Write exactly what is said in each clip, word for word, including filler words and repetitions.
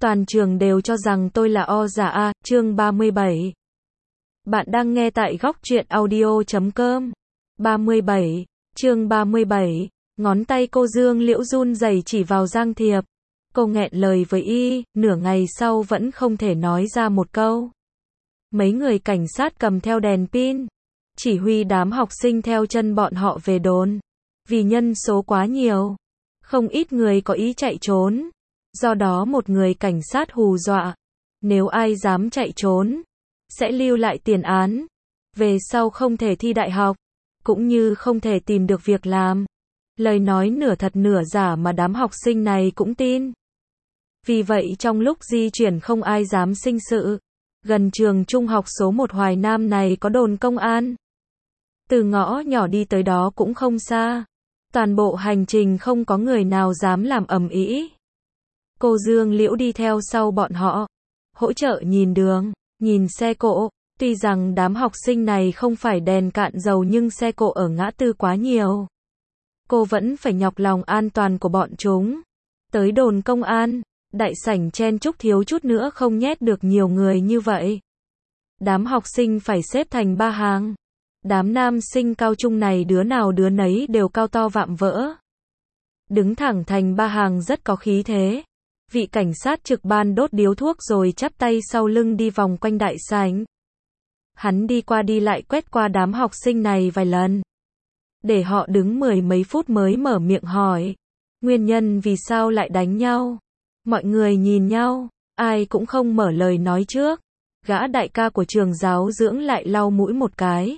Toàn trường đều cho rằng tôi là o giả a, chương ba mươi bảy. Bạn đang nghe tại góc truyện audio chấm com. ba mươi bảy, chương ba mươi bảy, ngón tay cô Dương Liễu run rẩy chỉ vào Giang Thiệp. Cô nghẹn lời với y, nửa ngày sau vẫn không thể nói ra một câu. Mấy người cảnh sát cầm theo đèn pin, chỉ huy đám học sinh theo chân bọn họ về đồn. Vì nhân số quá nhiều, không ít người có ý chạy trốn. Do đó một người cảnh sát hù dọa, nếu ai dám chạy trốn, sẽ lưu lại tiền án. Về sau không thể thi đại học, cũng như không thể tìm được việc làm. Lời nói nửa thật nửa giả mà đám học sinh này cũng tin. Vì vậy trong lúc di chuyển không ai dám sinh sự. Gần trường trung học số một Hoài Nam này có đồn công an. Từ ngõ nhỏ đi tới đó cũng không xa. Toàn bộ hành trình không có người nào dám làm ầm ĩ. Cô Dương Liễu đi theo sau bọn họ, hỗ trợ nhìn đường, nhìn xe cộ. Tuy rằng đám học sinh này không phải đèn cạn dầu nhưng xe cộ ở ngã tư quá nhiều. Cô vẫn phải nhọc lòng an toàn của bọn chúng. Tới đồn công an, đại sảnh chen chúc thiếu chút nữa không nhét được nhiều người như vậy. Đám học sinh phải xếp thành ba hàng. Đám nam sinh cao trung này đứa nào đứa nấy đều cao to vạm vỡ. Đứng thẳng thành ba hàng rất có khí thế. Vị cảnh sát trực ban đốt điếu thuốc rồi chắp tay sau lưng đi vòng quanh đại sảnh. Hắn đi qua đi lại quét qua đám học sinh này vài lần. Để họ đứng mười mấy phút mới mở miệng hỏi. Nguyên nhân vì sao lại đánh nhau? Mọi người nhìn nhau, ai cũng không mở lời nói trước. Gã đại ca của trường giáo dưỡng lại lau mũi một cái.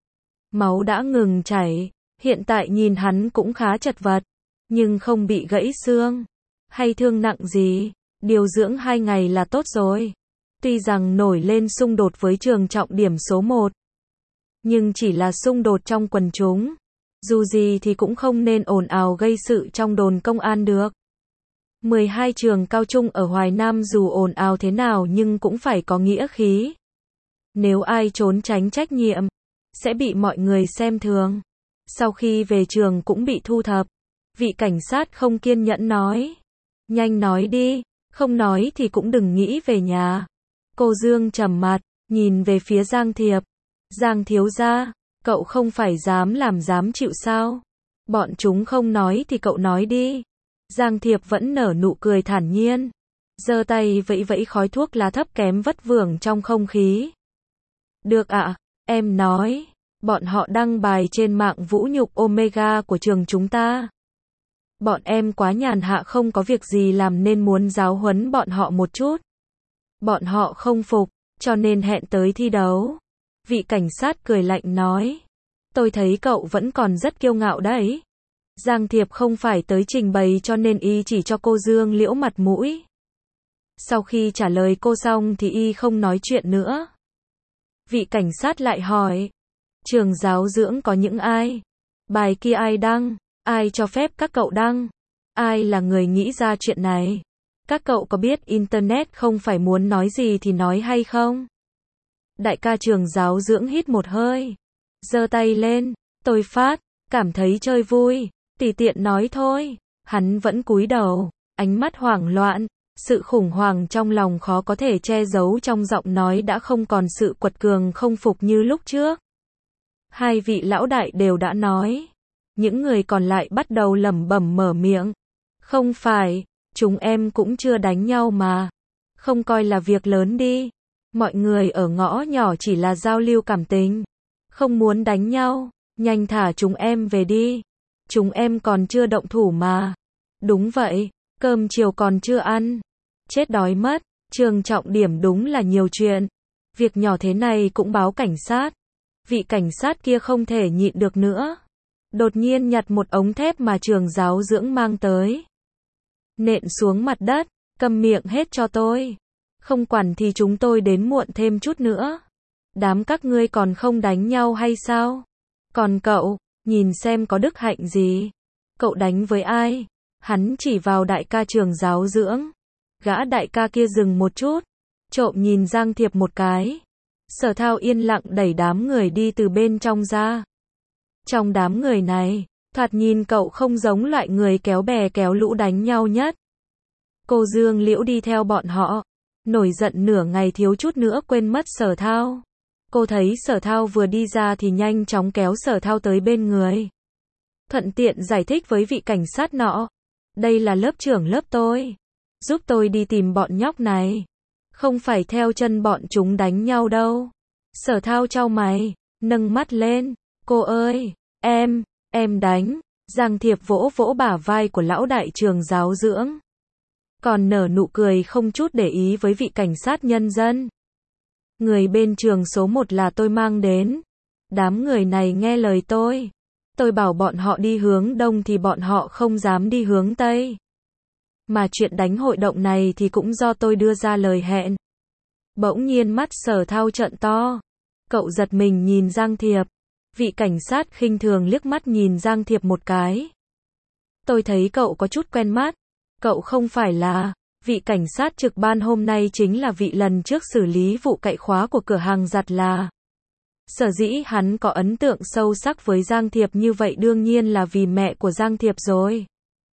Máu đã ngừng chảy, hiện tại nhìn hắn cũng khá chật vật, nhưng không bị gãy xương, hay thương nặng gì, điều dưỡng hai ngày là tốt rồi. Tuy rằng nổi lên xung đột với trường trọng điểm số một, nhưng chỉ là xung đột trong quần chúng. Dù gì thì cũng không nên ồn ào gây sự trong đồn công an được. mười hai trường cao trung ở Hoài Nam dù ồn ào thế nào nhưng cũng phải có nghĩa khí. Nếu ai trốn tránh trách nhiệm, sẽ bị mọi người xem thường. Sau khi về trường cũng bị thu thập. Vị cảnh sát không kiên nhẫn nói. Nhanh nói đi, không nói thì cũng đừng nghĩ về nhà. Cô Dương trầm mặt, nhìn về phía Giang Thiệp. Giang thiếu gia, cậu không phải dám làm dám chịu sao? Bọn chúng không nói thì cậu nói đi. Giang Thiệp vẫn nở nụ cười thản nhiên. Giơ tay vẫy vẫy khói thuốc lá thấp kém vất vưởng trong không khí. Được ạ, em nói. Bọn họ đăng bài trên mạng vũ nhục Omega của trường chúng ta. Bọn em quá nhàn hạ không có việc gì làm nên muốn giáo huấn bọn họ một chút. Bọn họ không phục, cho nên hẹn tới thi đấu. Vị cảnh sát cười lạnh nói. Tôi thấy cậu vẫn còn rất kiêu ngạo đấy. Giang Thiệp không phải tới trình bày cho nên y chỉ cho cô Dương Liễu mặt mũi. Sau khi trả lời cô xong thì y không nói chuyện nữa. Vị cảnh sát lại hỏi. Trường giáo dưỡng có những ai? Bài kia ai đăng? Ai cho phép các cậu đăng? Ai là người nghĩ ra chuyện này? Các cậu có biết Internet không phải muốn nói gì thì nói hay không? Đại ca trường giáo dưỡng hít một hơi. Giơ tay lên. Tôi phát, cảm thấy chơi vui. Tùy tiện nói thôi. Hắn vẫn cúi đầu, ánh mắt hoảng loạn. Sự khủng hoảng trong lòng khó có thể che giấu trong giọng nói đã không còn sự quật cường không phục như lúc trước. Hai vị lão đại đều đã nói. Những người còn lại bắt đầu lẩm bẩm mở miệng. Không phải, chúng em cũng chưa đánh nhau mà. Không coi là việc lớn đi. Mọi người ở ngõ nhỏ chỉ là giao lưu cảm tình. Không muốn đánh nhau, nhanh thả chúng em về đi. Chúng em còn chưa động thủ mà. Đúng vậy, cơm chiều còn chưa ăn. Chết đói mất, trường trọng điểm đúng là nhiều chuyện. Việc nhỏ thế này cũng báo cảnh sát. Vị cảnh sát kia không thể nhịn được nữa. Đột nhiên nhặt một ống thép mà trường giáo dưỡng mang tới. Nện xuống mặt đất, câm miệng hết cho tôi. Không quản thì chúng tôi đến muộn thêm chút nữa. Đám các ngươi còn không đánh nhau hay sao? Còn cậu, nhìn xem có đức hạnh gì. Cậu đánh với ai? Hắn chỉ vào đại ca trường giáo dưỡng. Gã đại ca kia dừng một chút, trộm nhìn Giang Thiệp một cái. Sở Thao yên lặng đẩy đám người đi từ bên trong ra. Trong đám người này, thoạt nhìn cậu không giống loại người kéo bè kéo lũ đánh nhau nhất. Cô Dương Liễu đi theo bọn họ. Nổi giận nửa ngày thiếu chút nữa quên mất Sở Thao. Cô thấy Sở Thao vừa đi ra thì nhanh chóng kéo Sở Thao tới bên người. Thuận tiện giải thích với vị cảnh sát nọ. Đây là lớp trưởng lớp tôi. Giúp tôi đi tìm bọn nhóc này. Không phải theo chân bọn chúng đánh nhau đâu. Sở Thao chau mày, nâng mắt lên. Cô ơi, em, em đánh. Giang Thiệp vỗ vỗ bả vai của lão đại trường giáo dưỡng. Còn nở nụ cười không chút để ý với vị cảnh sát nhân dân. Người bên trường số một là tôi mang đến. Đám người này nghe lời tôi. Tôi bảo bọn họ đi hướng đông thì bọn họ không dám đi hướng tây. Mà chuyện đánh hội động này thì cũng do tôi đưa ra lời hẹn. Bỗng nhiên mắt Sở Thao trợn to. Cậu giật mình nhìn Giang Thiệp. Vị cảnh sát khinh thường liếc mắt nhìn Giang Thiệp một cái. Tôi thấy cậu có chút quen mắt. Cậu không phải là... Vị cảnh sát trực ban hôm nay chính là vị lần trước xử lý vụ cậy khóa của cửa hàng giặt là. Sở dĩ hắn có ấn tượng sâu sắc với Giang Thiệp như vậy đương nhiên là vì mẹ của Giang Thiệp rồi.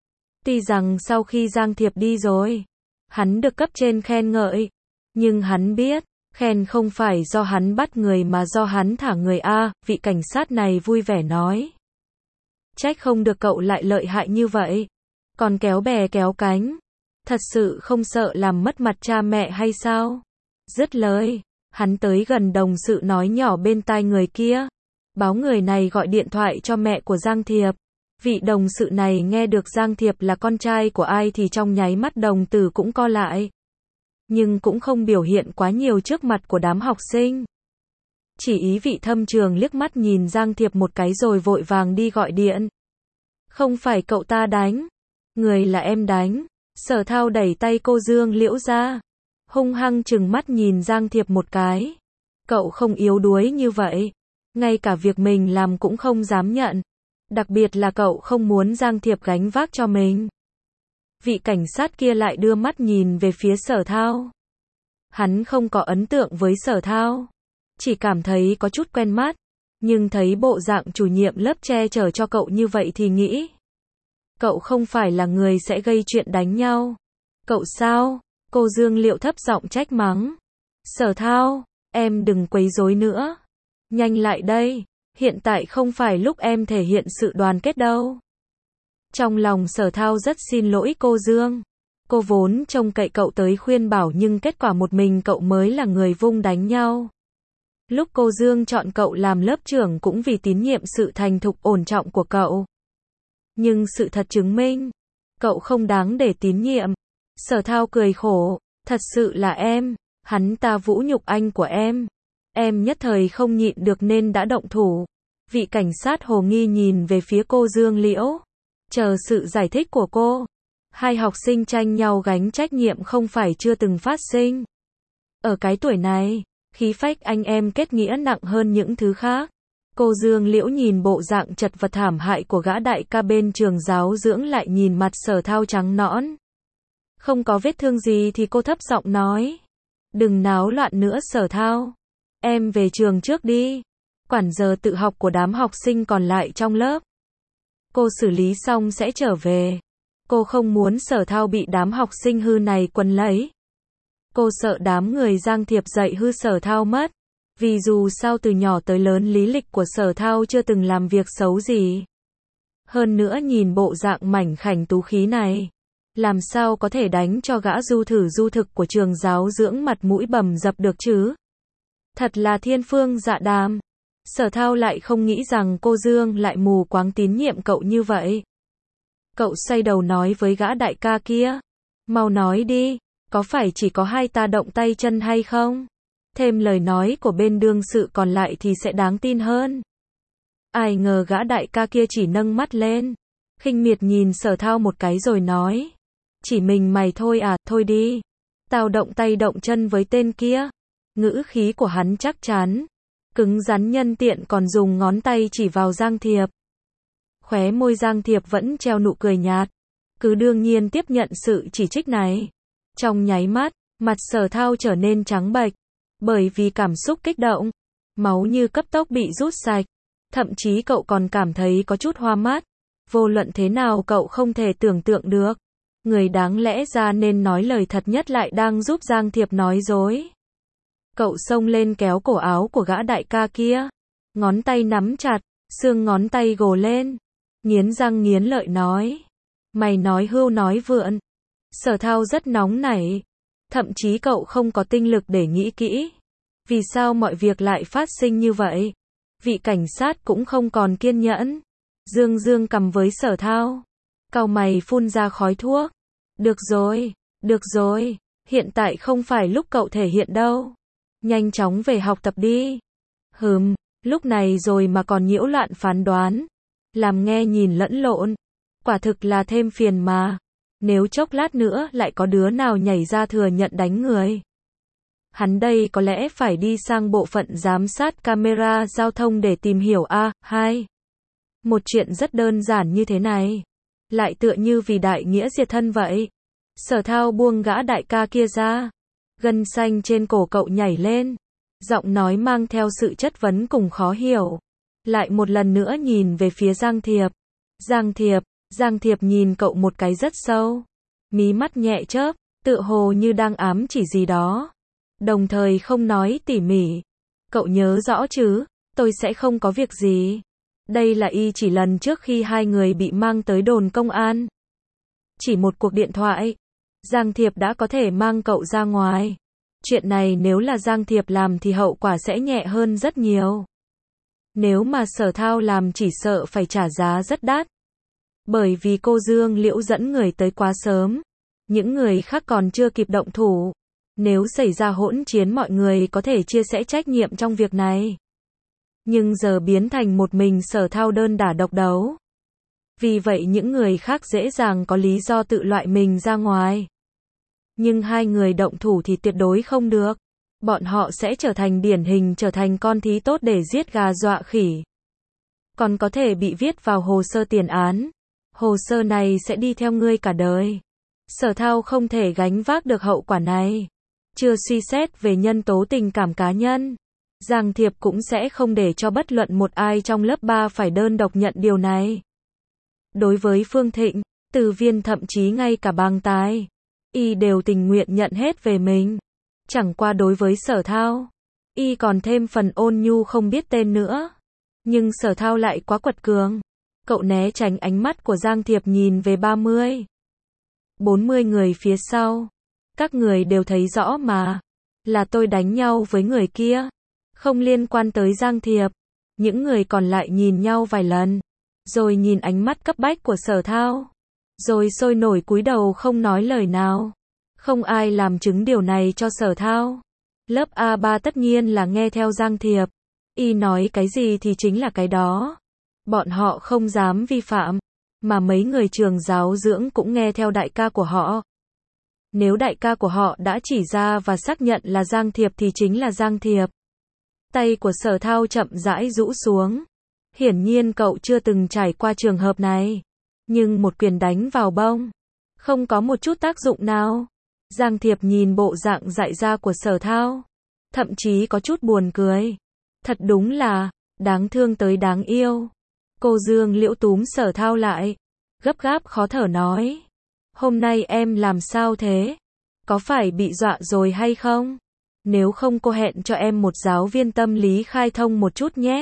Tuy rằng sau khi Giang Thiệp đi rồi, hắn được cấp trên khen ngợi. Nhưng hắn biết, khen không phải do hắn bắt người mà do hắn thả người a. Vị cảnh sát này vui vẻ nói. Trách không được cậu lại lợi hại như vậy. Còn kéo bè kéo cánh. Thật sự không sợ làm mất mặt cha mẹ hay sao? Dứt lời, hắn tới gần đồng sự nói nhỏ bên tai người kia. Báo người này gọi điện thoại cho mẹ của Giang Thiệp. Vị đồng sự này nghe được Giang Thiệp là con trai của ai thì trong nháy mắt đồng tử cũng co lại. Nhưng cũng không biểu hiện quá nhiều trước mặt của đám học sinh. Chỉ ý vị thâm trường liếc mắt nhìn Giang Thiệp một cái rồi vội vàng đi gọi điện. Không phải cậu ta đánh. Người là em đánh. Sở Thao đẩy tay cô Dương Liễu ra. Hung hăng trừng mắt nhìn Giang Thiệp một cái. Cậu không yếu đuối như vậy. Ngay cả việc mình làm cũng không dám nhận. Đặc biệt là cậu không muốn Giang Thiệp gánh vác cho mình. Vị cảnh sát kia lại đưa mắt nhìn về phía Sở Thao. Hắn không có ấn tượng với Sở Thao. Chỉ cảm thấy có chút quen mắt. Nhưng thấy bộ dạng chủ nhiệm lớp che chở cho cậu như vậy thì nghĩ. Cậu không phải là người sẽ gây chuyện đánh nhau. Cậu sao? Cô Dương Liễu thấp giọng trách mắng. Sở Thao, em đừng quấy rối nữa. Nhanh lại đây. Hiện tại không phải lúc em thể hiện sự đoàn kết đâu. Trong lòng Sở Thao rất xin lỗi cô Dương. Cô vốn trông cậy cậu tới khuyên bảo nhưng kết quả một mình cậu mới là người vung đánh nhau. Lúc cô Dương chọn cậu làm lớp trưởng cũng vì tín nhiệm sự thành thục ổn trọng của cậu. Nhưng sự thật chứng minh, cậu không đáng để tín nhiệm. Sở Thao cười khổ, thật sự là em, hắn ta vũ nhục anh của em. Em nhất thời không nhịn được nên đã động thủ. Vị cảnh sát hồ nghi nhìn về phía cô Dương Liễu. Chờ sự giải thích của cô. Hai học sinh tranh nhau gánh trách nhiệm không phải chưa từng phát sinh. Ở cái tuổi này, khí phách anh em kết nghĩa nặng hơn những thứ khác. Cô Dương Liễu nhìn bộ dạng chật vật thảm hại của gã đại ca bên trường giáo dưỡng lại nhìn mặt Sở Thao trắng nõn. Không có vết thương gì thì cô thấp giọng nói. Đừng náo loạn nữa Sở Thao. Em về trường trước đi. Quản giờ tự học của đám học sinh còn lại trong lớp. Cô xử lý xong sẽ trở về. Cô không muốn Sở Thao bị đám học sinh hư này quấn lấy. Cô sợ đám người Giang Thiệp dạy hư Sở Thao mất. Vì dù sao từ nhỏ tới lớn lý lịch của Sở Thao chưa từng làm việc xấu gì. Hơn nữa nhìn bộ dạng mảnh khảnh tú khí này. Làm sao có thể đánh cho gã du thử du thực của trường giáo dưỡng mặt mũi bầm dập được chứ? Thật là thiên phương dạ đàm. Sở Thao lại không nghĩ rằng cô Dương lại mù quáng tín nhiệm cậu như vậy. Cậu xoay đầu nói với gã đại ca kia. Mau nói đi, có phải chỉ có hai ta động tay chân hay không? Thêm lời nói của bên đương sự còn lại thì sẽ đáng tin hơn. Ai ngờ gã đại ca kia chỉ nâng mắt lên. Khinh miệt nhìn Sở Thao một cái rồi nói. Chỉ mình mày thôi à, thôi đi. Tao động tay động chân với tên kia. Ngữ khí của hắn chắc chắn. Cứng rắn nhân tiện còn dùng ngón tay chỉ vào Giang Thiệp. Khóe môi Giang Thiệp vẫn treo nụ cười nhạt. Cứ đương nhiên tiếp nhận sự chỉ trích này. Trong nháy mắt, mặt Sở Thao trở nên trắng bệch. Bởi vì cảm xúc kích động. Máu như cấp tốc bị rút sạch. Thậm chí cậu còn cảm thấy có chút hoa mắt. Vô luận thế nào cậu không thể tưởng tượng được. Người đáng lẽ ra nên nói lời thật nhất lại đang giúp Giang Thiệp nói dối. Cậu xông lên kéo cổ áo của gã đại ca kia. Ngón tay nắm chặt, xương ngón tay gồ lên. Nghiến răng nghiến lợi nói. Mày nói hưu nói vượn. Sở Thao rất nóng nảy. Thậm chí cậu không có tinh lực để nghĩ kỹ. Vì sao mọi việc lại phát sinh như vậy? Vị cảnh sát cũng không còn kiên nhẫn. Dương dương cầm với Sở Thao. Cau mày phun ra khói thuốc. Được rồi, được rồi. Hiện tại không phải lúc cậu thể hiện đâu. Nhanh chóng về học tập đi. Hừm, lúc này rồi mà còn nhiễu loạn phán đoán. Làm nghe nhìn lẫn lộn. Quả thực là thêm phiền mà. Nếu chốc lát nữa lại có đứa nào nhảy ra thừa nhận đánh người. Hắn đây có lẽ phải đi sang bộ phận giám sát camera giao thông để tìm hiểu a. Hai. Một chuyện rất đơn giản như thế này. Lại tựa như vì đại nghĩa diệt thân vậy. Sở Thao buông gã đại ca kia ra. Gân xanh trên cổ cậu nhảy lên. Giọng nói mang theo sự chất vấn cùng khó hiểu. Lại một lần nữa nhìn về phía Giang Thiệp. Giang Thiệp, Giang Thiệp nhìn cậu một cái rất sâu. Mí mắt nhẹ chớp, tựa hồ như đang ám chỉ gì đó. Đồng thời không nói tỉ mỉ. Cậu nhớ rõ chứ, tôi sẽ không có việc gì. Đây là y chỉ lần trước khi hai người bị mang tới đồn công an. Chỉ một cuộc điện thoại. Giang Thiệp đã có thể mang cậu ra ngoài. Chuyện này nếu là Giang Thiệp làm thì hậu quả sẽ nhẹ hơn rất nhiều. Nếu mà Sở Thao làm chỉ sợ phải trả giá rất đắt. Bởi vì cô Dương Liễu dẫn người tới quá sớm. Những người khác còn chưa kịp động thủ. Nếu xảy ra hỗn chiến mọi người có thể chia sẻ trách nhiệm trong việc này. Nhưng giờ biến thành một mình Sở Thao đơn đả độc đấu. Vì vậy những người khác dễ dàng có lý do tự loại mình ra ngoài. Nhưng hai người động thủ thì tuyệt đối không được. Bọn họ sẽ trở thành điển hình trở thành con thí tốt để giết gà dọa khỉ. Còn có thể bị viết vào hồ sơ tiền án. Hồ sơ này sẽ đi theo ngươi cả đời. Sở Thao không thể gánh vác được hậu quả này. Chưa suy xét về nhân tố tình cảm cá nhân. Giang Thiệp cũng sẽ không để cho bất luận một ai trong lớp ba phải đơn độc nhận điều này. Đối với Phương Thịnh, Từ Viên thậm chí ngay cả Bàng Tài, y đều tình nguyện nhận hết về mình. Chẳng qua đối với Sở Thao, y còn thêm phần ôn nhu không biết tên nữa. Nhưng Sở Thao lại quá quật cường. Cậu né tránh ánh mắt của Giang Thiệp nhìn về ba mươi, bốn mươi người phía sau. Các người đều thấy rõ mà. Là tôi đánh nhau với người kia. Không liên quan tới Giang Thiệp. Những người còn lại nhìn nhau vài lần. Rồi nhìn ánh mắt cấp bách của Sở Thao. Rồi sôi nổi cúi đầu không nói lời nào. Không ai làm chứng điều này cho Sở Thao. Lớp a ba tất nhiên là nghe theo Giang Thiệp. Y nói cái gì thì chính là cái đó. Bọn họ không dám vi phạm. Mà mấy người trường giáo dưỡng cũng nghe theo đại ca của họ. Nếu đại ca của họ đã chỉ ra và xác nhận là Giang Thiệp thì chính là Giang Thiệp. Tay của Sở Thao chậm rãi rũ xuống. Hiển nhiên cậu chưa từng trải qua trường hợp này. Nhưng một quyền đánh vào bông. Không có một chút tác dụng nào. Giang Thiệp nhìn bộ dạng dại ra của Sở Thao. Thậm chí có chút buồn cười. Thật đúng là, đáng thương tới đáng yêu. Cô Dương Liễu túm Sở Thao lại. Gấp gáp khó thở nói. Hôm nay em làm sao thế? Có phải bị dọa rồi hay không? Nếu không cô hẹn cho em một giáo viên tâm lý khai thông một chút nhé.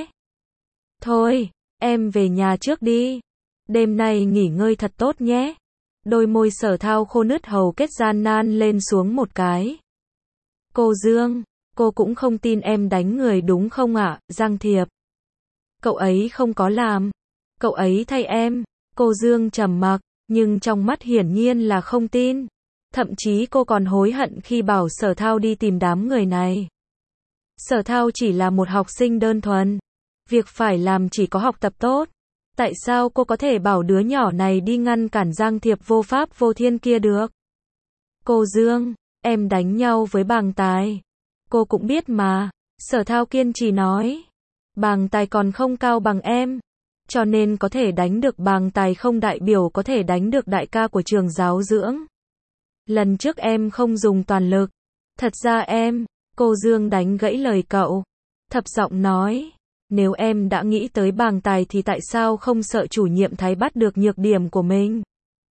Thôi, em về nhà trước đi. Đêm nay nghỉ ngơi thật tốt nhé. Đôi môi Sở Thao khô nứt hầu kết gian nan lên xuống một cái. Cô Dương, cô cũng không tin em đánh người đúng không ạ, Giang Thiệp? Cậu ấy không có làm. Cậu ấy thay em. Cô Dương trầm mặc, nhưng trong mắt hiển nhiên là không tin. Thậm chí cô còn hối hận khi bảo Sở Thao đi tìm đám người này. Sở Thao chỉ là một học sinh đơn thuần. Việc phải làm chỉ có học tập tốt. Tại sao cô có thể bảo đứa nhỏ này đi ngăn cản Giang Thiệp vô pháp vô thiên kia được? Cô Dương, em đánh nhau với Bàng Tài. Cô cũng biết mà. Sở Thao kiên trì nói. Bàng Tài còn không cao bằng em. Cho nên có thể đánh được Bàng Tài không đại biểu có thể đánh được đại ca của trường giáo dưỡng. Lần trước em không dùng toàn lực. Thật ra em, cô Dương đánh gãy lời cậu. Thập giọng nói. Nếu em đã nghĩ tới Bàng Tài thì tại sao không sợ chủ nhiệm Thái bắt được nhược điểm của mình?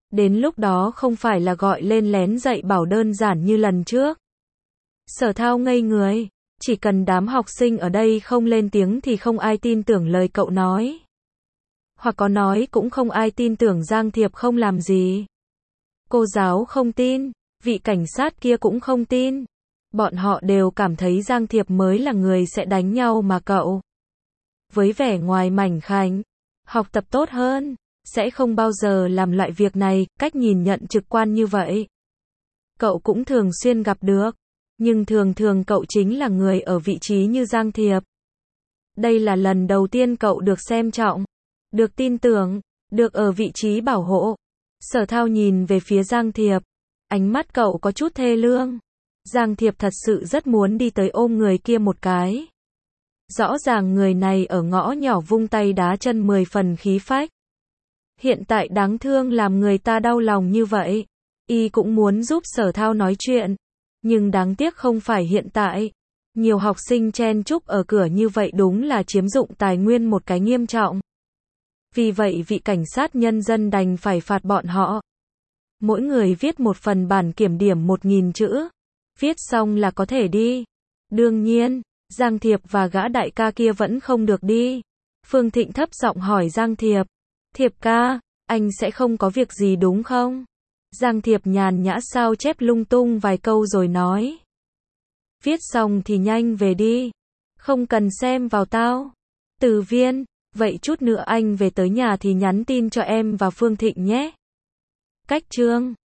Đến lúc đó không phải là gọi lên lén dạy bảo đơn giản như lần trước. Sở Thao ngây người, chỉ cần đám học sinh ở đây không lên tiếng thì không ai tin tưởng lời cậu nói. Hoặc có nói cũng không ai tin tưởng Giang Thiệp không làm gì. Cô giáo không tin, vị cảnh sát kia cũng không tin. Bọn họ đều cảm thấy Giang Thiệp mới là người sẽ đánh nhau mà cậu. Với vẻ ngoài mảnh khảnh, học tập tốt hơn, sẽ không bao giờ làm loại việc này, cách nhìn nhận trực quan như vậy. Cậu cũng thường xuyên gặp được, nhưng thường thường cậu chính là người ở vị trí như Giang Thiệp. Đây là lần đầu tiên cậu được xem trọng, được tin tưởng, được ở vị trí bảo hộ. Sở Thao nhìn về phía Giang Thiệp, ánh mắt cậu có chút thê lương. Giang Thiệp thật sự rất muốn đi tới ôm người kia một cái. Rõ ràng người này ở ngõ nhỏ vung tay đá chân mười phần khí phách. Hiện tại đáng thương làm người ta đau lòng như vậy. Y cũng muốn giúp Sở Thao nói chuyện. Nhưng đáng tiếc không phải hiện tại. Nhiều học sinh chen chúc ở cửa như vậy đúng là chiếm dụng tài nguyên một cái nghiêm trọng. Vì vậy vị cảnh sát nhân dân đành phải phạt bọn họ. Mỗi người viết một phần bản kiểm điểm một nghìn chữ. Viết xong là có thể đi. Đương nhiên, Giang Thiệp và gã đại ca kia vẫn không được đi. Phương Thịnh thấp giọng hỏi Giang Thiệp. Thiệp ca, anh sẽ không có việc gì đúng không? Giang Thiệp nhàn nhã sao chép lung tung vài câu rồi nói. Viết xong thì nhanh về đi. Không cần xem vào tao. Từ Viên, vậy chút nữa anh về tới nhà thì nhắn tin cho em và Phương Thịnh nhé. Cách chương